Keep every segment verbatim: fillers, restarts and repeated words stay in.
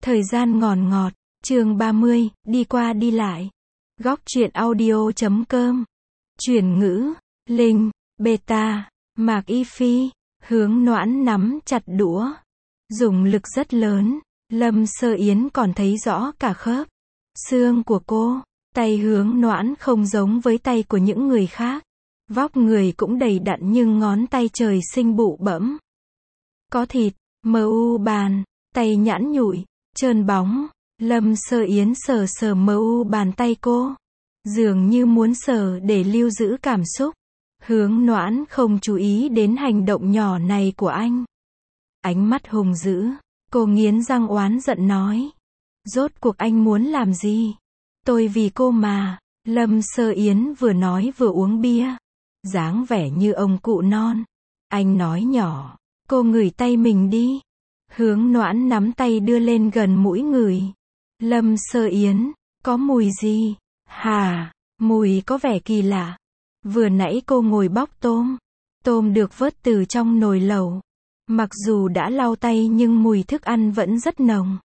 Thời gian ngòn ngọt, chương ba mươi, đi qua đi lại. Góc truyện audio chấm com. Chuyển ngữ, Linh, Beta, Mạc Y Phi, Hướng Noãn nắm chặt đũa. Dùng lực rất lớn, Lâm Sơ Yến còn thấy rõ cả khớp xương của cô. Tay Hướng Noãn không giống với tay của những người khác. Vóc người cũng đầy đặn nhưng ngón tay trời sinh bụ bẫm. Có thịt, mờ u bàn, tay nhẵn nhụi, trơn bóng. Lâm Sơ Yến sờ sờ mờ u bàn tay cô. Dường như muốn sờ để lưu giữ cảm xúc. Hướng Noãn không chú ý đến hành động nhỏ này của anh. Ánh mắt hung dữ, cô nghiến răng oán giận nói. Rốt cuộc anh muốn làm gì? Tôi vì cô mà. Lâm Sơ Yến vừa nói vừa uống bia. Dáng vẻ như ông cụ non. Anh nói nhỏ, cô ngửi tay mình đi. Hướng Noãn nắm tay đưa lên gần mũi ngửi. Lâm Sơ Yến, có mùi gì? Hà, mùi có vẻ kỳ lạ. Vừa nãy cô ngồi bóc tôm. Tôm được vớt từ trong nồi lẩu. Mặc dù đã lau tay nhưng mùi thức ăn vẫn rất nồng.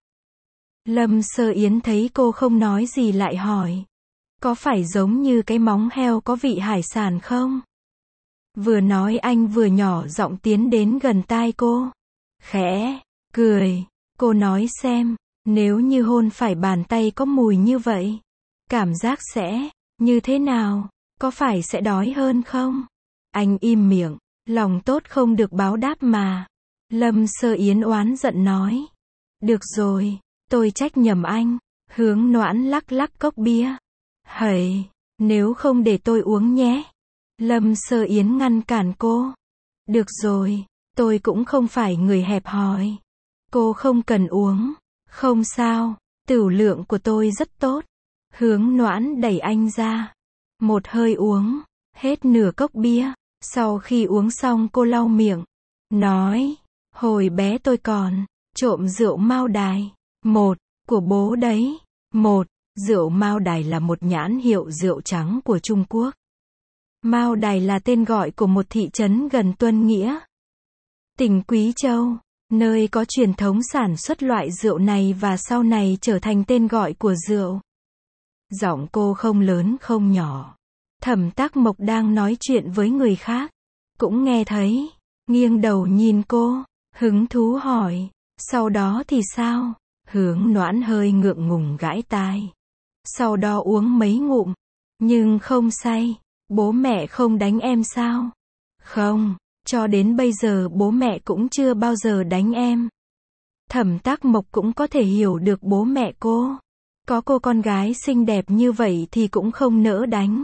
Lâm Sơ Yến thấy cô không nói gì lại hỏi. Có phải giống như cái móng heo có vị hải sản không? Vừa nói anh vừa nhỏ giọng tiến đến gần tai cô. Khẽ, cười. Cô nói xem, nếu như hôn phải bàn tay có mùi như vậy, cảm giác sẽ như thế nào? Có phải sẽ đói hơn không? Anh im miệng, lòng tốt không được báo đáp mà. Lâm Sơ Yến oán giận nói. Được rồi, tôi trách nhầm anh. Hướng Noãn lắc lắc cốc bia. Hầy, nếu không để tôi uống nhé. Lâm Sơ Yến ngăn cản cô. Được rồi, tôi cũng không phải người hẹp hòi. Cô không cần uống. Không sao, tửu lượng của tôi rất tốt. Hướng Noãn đẩy anh ra. Một hơi uống, hết nửa cốc bia. Sau khi uống xong cô lau miệng. Nói, hồi bé tôi còn trộm rượu Mao Đài. Một, của bố đấy. Một, rượu Mao Đài là một nhãn hiệu rượu trắng của Trung Quốc. Mao Đài là tên gọi của một thị trấn gần Tuân Nghĩa, tỉnh Quý Châu, nơi có truyền thống sản xuất loại rượu này và sau này trở thành tên gọi của rượu. Giọng cô không lớn không nhỏ. Thẩm Tác Mộc đang nói chuyện với người khác, cũng nghe thấy, nghiêng đầu nhìn cô, hứng thú hỏi, sau đó thì sao? Hướng Noãn hơi ngượng ngùng gãi tai. Sau đó uống mấy ngụm, nhưng không say. Bố mẹ không đánh em sao? Không, cho đến bây giờ bố mẹ cũng chưa bao giờ đánh em. Thẩm Tác Mộc cũng có thể hiểu được bố mẹ cô. Có cô con gái xinh đẹp như vậy thì cũng không nỡ đánh.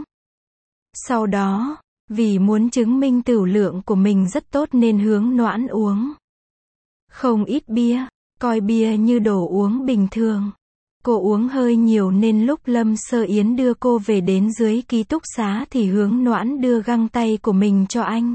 Sau đó, vì muốn chứng minh tửu lượng của mình rất tốt nên Hướng Noãn uống không ít bia, coi bia như đồ uống bình thường. Cô uống hơi nhiều nên lúc Lâm Sơ Yến đưa cô về đến dưới ký túc xá thì Hướng Noãn đưa găng tay của mình cho anh.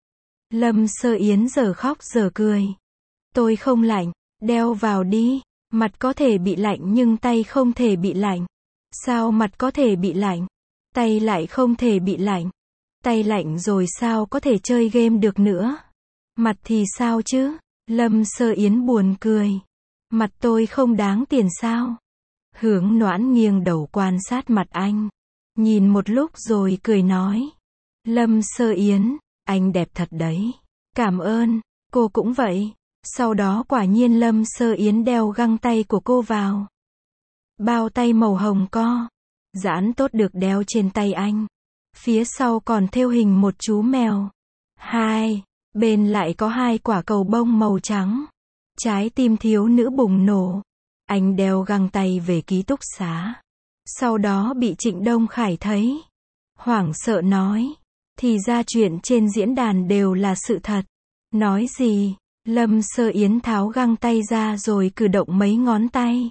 Lâm Sơ Yến giờ khóc giờ cười. Tôi không lạnh, đeo vào đi. Mặt có thể bị lạnh nhưng tay không thể bị lạnh. Sao mặt có thể bị lạnh? Tay lại không thể bị lạnh. Tay lạnh rồi sao có thể chơi game được nữa? Mặt thì sao chứ? Lâm Sơ Yến buồn cười. Mặt tôi không đáng tiền sao? Hướng Noãn nghiêng đầu quan sát mặt anh. Nhìn một lúc rồi cười nói. Lâm Sơ Yến, anh đẹp thật đấy. Cảm ơn, cô cũng vậy. Sau đó quả nhiên Lâm Sơ Yến đeo găng tay của cô vào. Bao tay màu hồng co. Giãn tốt được đeo trên tay anh. Phía sau còn thêu hình một chú mèo. Hai, bên lại có hai quả cầu bông màu trắng. Trái tim thiếu nữ bùng nổ. Anh đeo găng tay về ký túc xá. Sau đó bị Trịnh Đông Khải thấy. Hoảng sợ nói. Thì ra chuyện trên diễn đàn đều là sự thật. Nói gì? Lâm Sơ Yến tháo găng tay ra rồi cử động mấy ngón tay.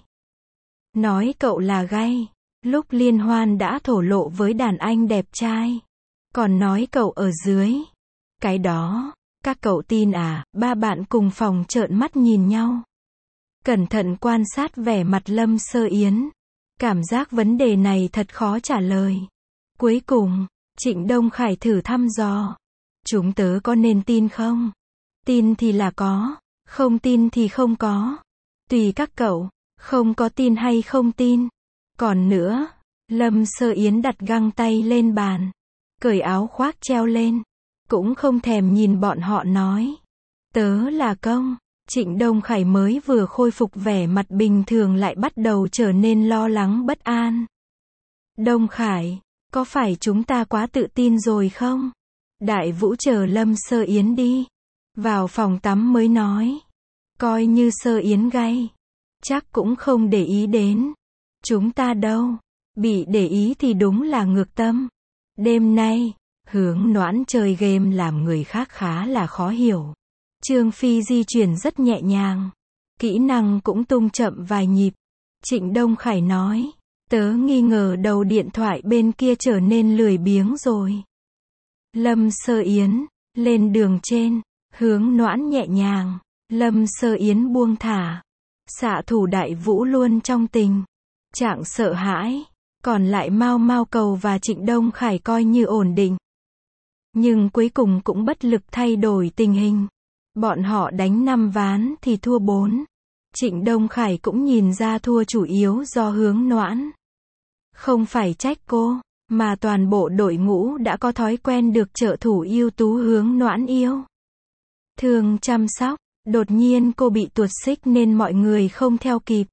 Nói cậu là gay. Lúc liên hoan đã thổ lộ với đàn anh đẹp trai. Còn nói cậu ở dưới. Cái đó, các cậu tin à? Ba bạn cùng phòng trợn mắt nhìn nhau. Cẩn thận quan sát vẻ mặt Lâm Sơ Yến. Cảm giác vấn đề này thật khó trả lời. Cuối cùng, Trịnh Đông Khải thử thăm dò. Chúng tớ có nên tin không? Tin thì là có, không tin thì không có. Tùy các cậu. Không có tin hay không tin. Còn nữa, Lâm Sơ Yến đặt găng tay lên bàn, cởi áo khoác treo lên, cũng không thèm nhìn bọn họ nói. Tớ là công. Trịnh Đông Khải mới vừa khôi phục vẻ mặt bình thường lại bắt đầu trở nên lo lắng bất an. Đông Khải, có phải chúng ta quá tự tin rồi không? Đại Vũ chờ Lâm Sơ Yến đi vào phòng tắm mới nói. Coi như Sơ Yến gay, chắc cũng không để ý đến chúng ta đâu. Bị để ý thì đúng là ngược tâm. Đêm nay, Hướng Noãn chơi game làm người khác khá là khó hiểu. Trương Phi di chuyển rất nhẹ nhàng, kỹ năng cũng tung chậm vài nhịp. Trịnh Đông Khải nói, tớ nghi ngờ đầu điện thoại bên kia trở nên lười biếng rồi. Lâm Sơ Yến, lên đường trên, Hướng Noãn nhẹ nhàng, Lâm Sơ Yến buông thả. Xạ thủ Đại Vũ luôn trong tình trạng sợ hãi, còn lại Mao Mao Cầu và Trịnh Đông Khải coi như ổn định. Nhưng cuối cùng cũng bất lực thay đổi tình hình. Bọn họ đánh năm ván thì thua bốn. Trịnh Đông Khải cũng nhìn ra thua chủ yếu do Hướng Noãn. Không phải trách cô, mà toàn bộ đội ngũ đã có thói quen được trợ thủ ưu tú Hướng Noãn yêu thương chăm sóc. Đột nhiên cô bị tuột xích nên mọi người không theo kịp.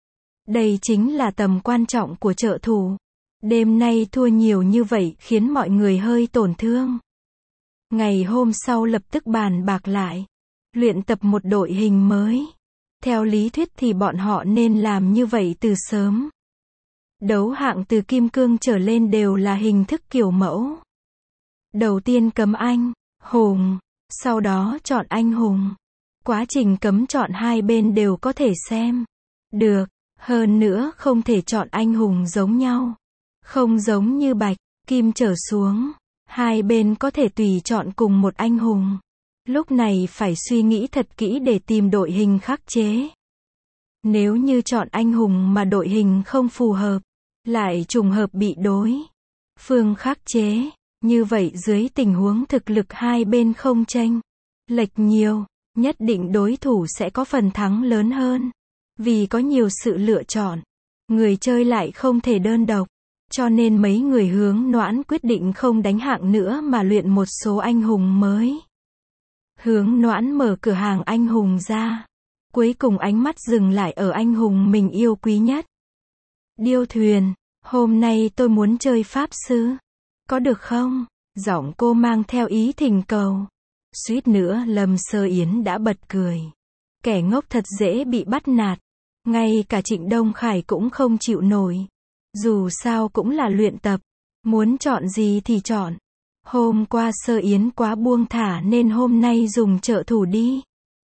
Đây chính là tầm quan trọng của trợ thủ. Đêm nay thua nhiều như vậy khiến mọi người hơi tổn thương. Ngày hôm sau lập tức bàn bạc lại, luyện tập một đội hình mới. Theo lý thuyết thì bọn họ nên làm như vậy từ sớm. Đấu hạng từ kim cương trở lên đều là hình thức kiểu mẫu. Đầu tiên cấm anh hùng, sau đó chọn anh hùng. Quá trình cấm chọn hai bên đều có thể xem được, hơn nữa không thể chọn anh hùng giống nhau. Không giống như bạch, kim trở xuống, hai bên có thể tùy chọn cùng một anh hùng. Lúc này phải suy nghĩ thật kỹ để tìm đội hình khắc chế. Nếu như chọn anh hùng mà đội hình không phù hợp, lại trùng hợp bị đối phương khắc chế, như vậy dưới tình huống thực lực hai bên không chênh lệch nhiều, nhất định đối thủ sẽ có phần thắng lớn hơn. Vì có nhiều sự lựa chọn, người chơi lại không thể đơn độc, cho nên mấy người Hướng Noãn quyết định không đánh hạng nữa mà luyện một số anh hùng mới. Hướng Noãn mở cửa hàng anh hùng ra, cuối cùng ánh mắt dừng lại ở anh hùng mình yêu quý nhất. Điêu thuyền, hôm nay tôi muốn chơi pháp sư, có được không? Giọng cô mang theo ý thỉnh cầu. Suýt nữa Lâm Sơ Yến đã bật cười. Kẻ ngốc thật dễ bị bắt nạt. Ngay cả Trịnh Đông Khải cũng không chịu nổi. Dù sao cũng là luyện tập. Muốn chọn gì thì chọn. Hôm qua Sơ Yến quá buông thả nên hôm nay dùng trợ thủ đi.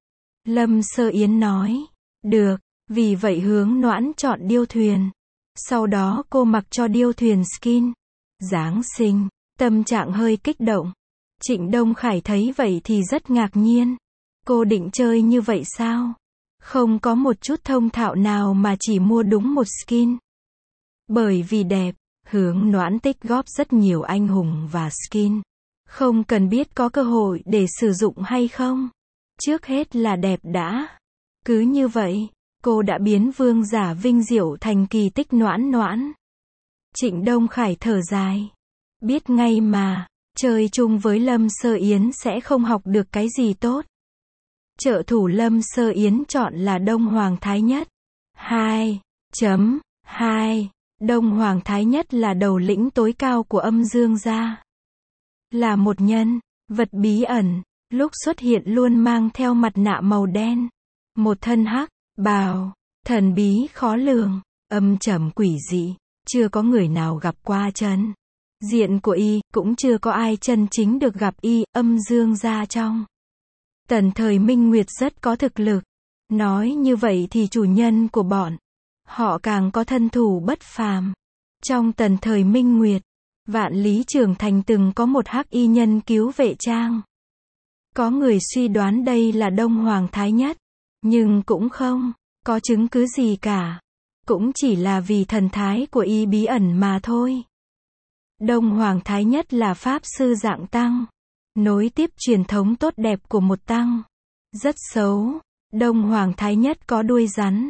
Lâm Sơ Yến nói. Được, vì vậy Hướng Noãn chọn điêu thuyền. Sau đó cô mặc cho điêu thuyền skin. Giáng sinh, tâm trạng hơi kích động. Trịnh Đông Khải thấy vậy thì rất ngạc nhiên. Cô định chơi như vậy sao? Không có một chút thông thạo nào mà chỉ mua đúng một skin. Bởi vì đẹp, Hướng Noãn tích góp rất nhiều anh hùng và skin. Không cần biết có cơ hội để sử dụng hay không. Trước hết là đẹp đã. Cứ như vậy, cô đã biến vương giả vinh diệu thành kỳ tích Noãn Noãn. Trịnh Đông Khải thở dài. Biết ngay mà, chơi chung với Lâm Sơ Yến sẽ không học được cái gì tốt. Trợ thủ Lâm Sơ Yến chọn là Đông Hoàng Thái Nhất. hai chấm hai Đông Hoàng Thái Nhất là đầu lĩnh tối cao của âm dương gia. Là một nhân vật bí ẩn, lúc xuất hiện luôn mang theo mặt nạ màu đen. Một thân hắc bào, thần bí khó lường, âm trầm quỷ dị, chưa có người nào gặp qua chân diện của y, cũng chưa có ai chân chính được gặp y, âm dương gia trong tần thời Minh Nguyệt rất có thực lực. Nói như vậy thì chủ nhân của bọn họ càng có thân thủ bất phàm. Trong tần thời Minh Nguyệt, Vạn Lý Trường Thành từng có một hắc y nhân cứu vệ trang. Có người suy đoán đây là Đông Hoàng Thái Nhất, nhưng cũng không có chứng cứ gì cả. Cũng chỉ là vì thần thái của y bí ẩn mà thôi. Đông Hoàng Thái Nhất là pháp sư dạng tăng, nối tiếp truyền thống tốt đẹp của một tăng. Rất xấu. Đông Hoàng Thái Nhất có đuôi rắn.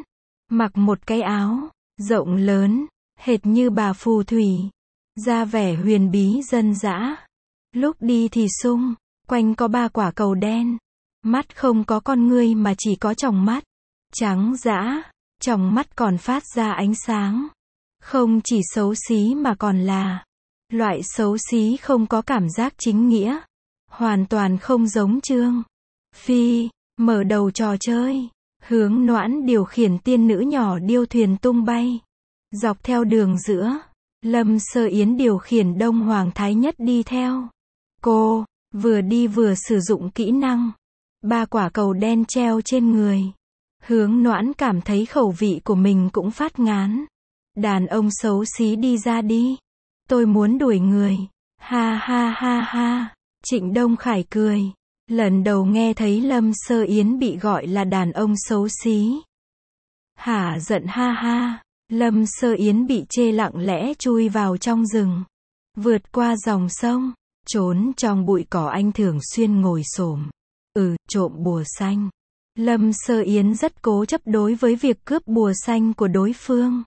Mặc một cái áo rộng lớn, hệt như bà phù thủy, ra vẻ huyền bí dân dã. Lúc đi thì xung quanh có ba quả cầu đen, mắt không có con ngươi mà chỉ có tròng mắt trắng dã, tròng mắt còn phát ra ánh sáng. Không chỉ xấu xí mà còn là loại xấu xí không có cảm giác chính nghĩa, hoàn toàn không giống Trương Phi. Mở đầu trò chơi, Hướng Noãn điều khiển tiên nữ nhỏ điêu thuyền tung bay dọc theo đường giữa. Lâm Sơ Yến điều khiển Đông Hoàng Thái Nhất đi theo. Cô vừa đi vừa sử dụng kỹ năng ba quả cầu đen treo trên người. Hướng Noãn cảm thấy khẩu vị của mình cũng phát ngán. Đàn ông xấu xí đi ra đi. Tôi muốn đuổi người. Ha ha ha ha. Trịnh Đông Khải cười. Lần đầu nghe thấy Lâm Sơ Yến bị gọi là đàn ông xấu xí. Hả giận ha ha. Lâm Sơ Yến bị chê lặng lẽ chui vào trong rừng. Vượt qua dòng sông. Trốn trong bụi cỏ anh thường xuyên ngồi xổm. Ừ, trộm bùa xanh. Lâm Sơ Yến rất cố chấp đối với việc cướp bùa xanh của đối phương.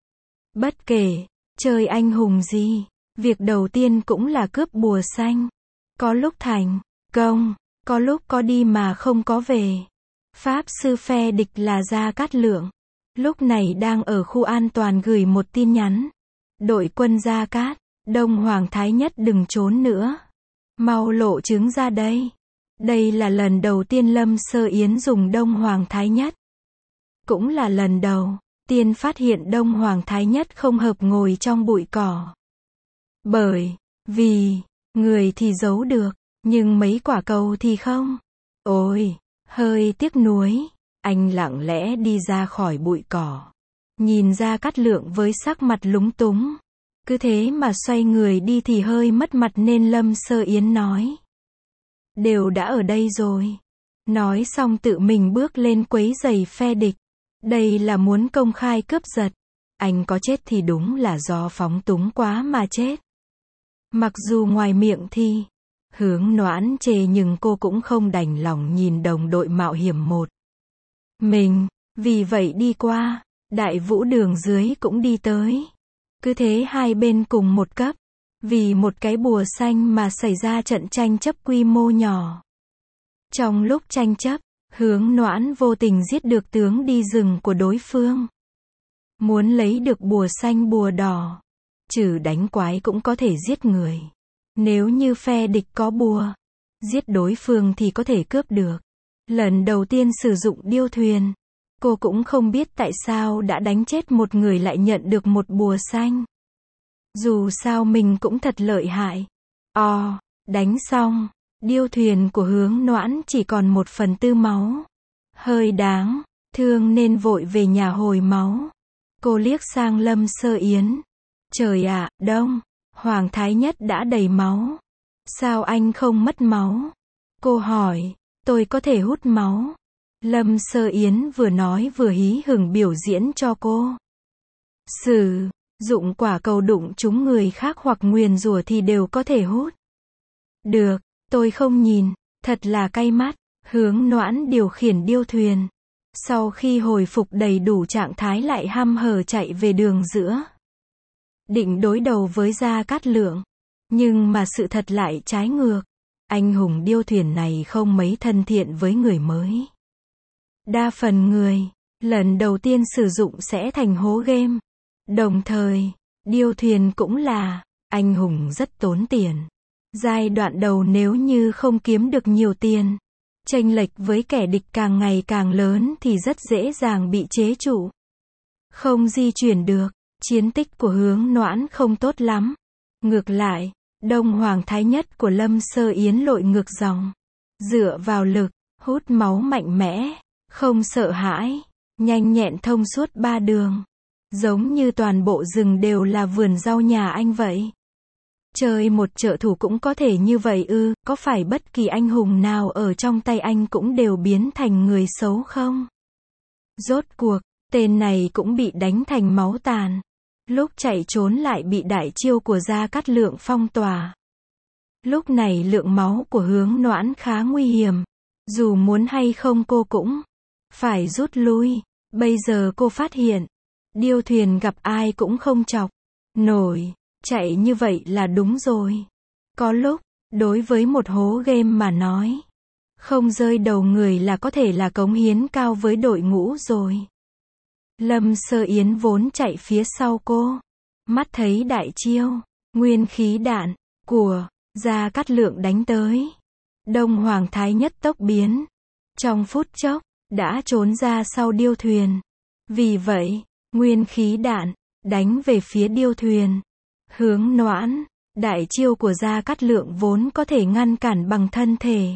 Bất kể chơi anh hùng gì, việc đầu tiên cũng là cướp bùa xanh. Có lúc thành công, có lúc có đi mà không có về. Pháp sư phe địch là Gia Cát Lượng. Lúc này đang ở khu an toàn gửi một tin nhắn. Đội quân Gia Cát, Đông Hoàng Thái Nhất đừng trốn nữa. Mau lộ chứng ra đây. Đây là lần đầu tiên Lâm Sơ Yến dùng Đông Hoàng Thái Nhất. Cũng là lần đầu tiên phát hiện Đông Hoàng Thái Nhất không hợp ngồi trong bụi cỏ. Bởi vì người thì giấu được, nhưng mấy quả cầu thì không. Ôi, hơi tiếc nuối. Anh lặng lẽ đi ra khỏi bụi cỏ. Nhìn Gia Cát Lượng với sắc mặt lúng túng. Cứ thế mà xoay người đi thì hơi mất mặt nên Lâm Sơ Yến nói. Đều đã ở đây rồi. Nói xong tự mình bước lên quấy giày phe địch. Đây là muốn công khai cướp giật. Anh có chết thì đúng là do phóng túng quá mà chết. Mặc dù ngoài miệng thì Hướng Noãn chê nhưng cô cũng không đành lòng nhìn đồng đội mạo hiểm một mình. Vì vậy đi qua, Đại Vũ Đường dưới cũng đi tới. Cứ thế hai bên cùng một cấp. Vì một cái bùa xanh mà xảy ra trận tranh chấp quy mô nhỏ. Trong lúc tranh chấp, Hướng Noãn vô tình giết được tướng đi rừng của đối phương. Muốn lấy được bùa xanh bùa đỏ. Trừ đánh quái cũng có thể giết người. Nếu như phe địch có bùa, giết đối phương thì có thể cướp được. Lần đầu tiên sử dụng điêu thuyền, cô cũng không biết tại sao đã đánh chết một người lại nhận được một bùa xanh. Dù sao mình cũng thật lợi hại. O, đánh xong, điêu thuyền của Hướng Noãn chỉ còn một phần tư máu. Hơi đáng thương nên vội về nhà hồi máu. Cô liếc sang Lâm Sơ Yến. Trời ạ, Đông Hoàng Thái Nhất đã đầy máu. Sao anh không mất máu? Cô hỏi. Tôi có thể hút máu. Lâm Sơ Yến vừa nói vừa hí hửng biểu diễn cho cô. Sử dụng quả cầu đụng trúng người khác hoặc nguyền rủa thì đều có thể hút. Được, tôi không nhìn, thật là cay mắt. Hướng Noãn điều khiển điêu thuyền. Sau khi hồi phục đầy đủ trạng thái lại hăm hở chạy về đường giữa. Định đối đầu với Gia Cát Lượng. Nhưng mà sự thật lại trái ngược. Anh hùng điêu thuyền này không mấy thân thiện với người mới. Đa phần người, lần đầu tiên sử dụng sẽ thành hố game. Đồng thời, điêu thuyền cũng là anh hùng rất tốn tiền. Giai đoạn đầu nếu như không kiếm được nhiều tiền, chênh lệch với kẻ địch càng ngày càng lớn thì rất dễ dàng bị chế trụ. Không di chuyển được, chiến tích của Hướng Noãn không tốt lắm. Ngược lại, Đông Hoàng Thái Nhất của Lâm Sơ Yến lội ngược dòng. Dựa vào lực, hút máu mạnh mẽ, không sợ hãi, nhanh nhẹn thông suốt ba đường. Giống như toàn bộ rừng đều là vườn rau nhà anh vậy. Chơi một trợ thủ cũng có thể như vậy ư, có phải bất kỳ anh hùng nào ở trong tay anh cũng đều biến thành người xấu không? Rốt cuộc, tên này cũng bị đánh thành máu tàn. Lúc chạy trốn lại bị đại chiêu của Gia Cát Lượng phong tỏa. Lúc này lượng máu của Hướng Noãn khá nguy hiểm. Dù muốn hay không cô cũng phải rút lui. Bây giờ cô phát hiện, điêu thuyền gặp ai cũng không chọc nổi, chạy như vậy là đúng rồi. Có lúc, đối với một hố game mà nói, không rơi đầu người là có thể là cống hiến cao với đội ngũ rồi. Lâm Sơ Yến vốn chạy phía sau cô, mắt thấy đại chiêu, nguyên khí đạn, của Gia Cát Lượng đánh tới. Đông Hoàng Thái Nhất tốc biến, trong phút chốc, đã trốn ra sau điêu thuyền. Vì vậy, nguyên khí đạn, đánh về phía điêu thuyền. Hướng Noãn, đại chiêu của Gia Cát Lượng vốn có thể ngăn cản bằng thân thể.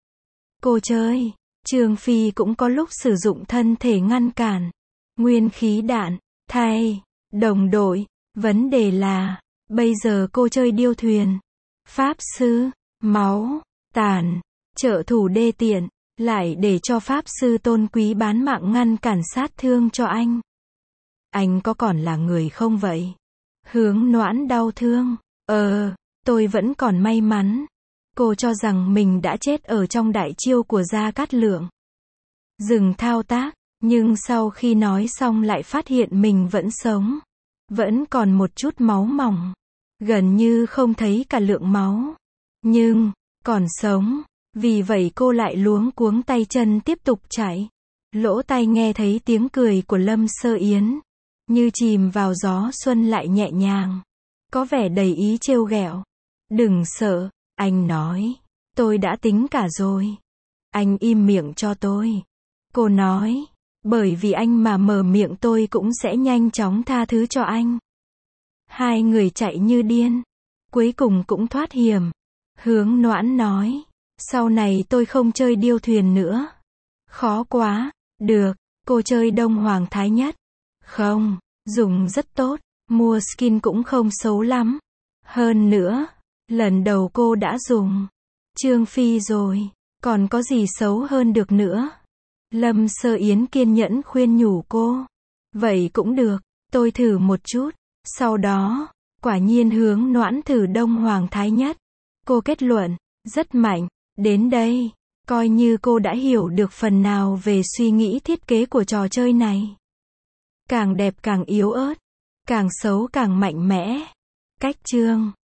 Cô chơi, Trương Phi cũng có lúc sử dụng thân thể ngăn cản. Nguyên khí đạn, thay, đồng đội, vấn đề là, bây giờ cô chơi điêu thuyền. Pháp sư, máu, tàn, trợ thủ đê tiện, lại để cho Pháp sư tôn quý bán mạng ngăn cản sát thương cho anh. Anh có còn là người không vậy? Hướng Noãn đau thương, ờ, tôi vẫn còn may mắn. Cô cho rằng mình đã chết ở trong đại chiêu của Gia Cát Lượng. Dừng thao tác, nhưng sau khi nói xong lại phát hiện mình vẫn sống. Vẫn còn một chút máu mỏng. Gần như không thấy cả lượng máu. Nhưng, còn sống. Vì vậy cô lại luống cuống tay chân tiếp tục chạy. Lỗ tai nghe thấy tiếng cười của Lâm Sơ Yến. Như chìm vào gió xuân lại nhẹ nhàng. Có vẻ đầy ý trêu ghẹo. Đừng sợ, anh nói. Tôi đã tính cả rồi. Anh im miệng cho tôi. Cô nói. Bởi vì anh mà mở miệng tôi cũng sẽ nhanh chóng tha thứ cho anh. Hai người chạy như điên. Cuối cùng cũng thoát hiểm. Hướng Noãn nói. Sau này tôi không chơi điêu thuyền nữa. Khó quá. Được, cô chơi Đông Hoàng Thái Nhất. Không, dùng rất tốt. Mua skin cũng không xấu lắm. Hơn nữa, lần đầu cô đã dùng Trương Phi rồi. Còn có gì xấu hơn được nữa. Lâm Sơ Yến kiên nhẫn khuyên nhủ cô. Vậy cũng được, tôi thử một chút. Sau đó, quả nhiên Hướng Noãn thử Đông Hoàng Thái Nhất. Cô kết luận, rất mạnh. Đến đây, coi như cô đã hiểu được phần nào về suy nghĩ thiết kế của trò chơi này. Càng đẹp càng yếu ớt, càng xấu càng mạnh mẽ. Cách chương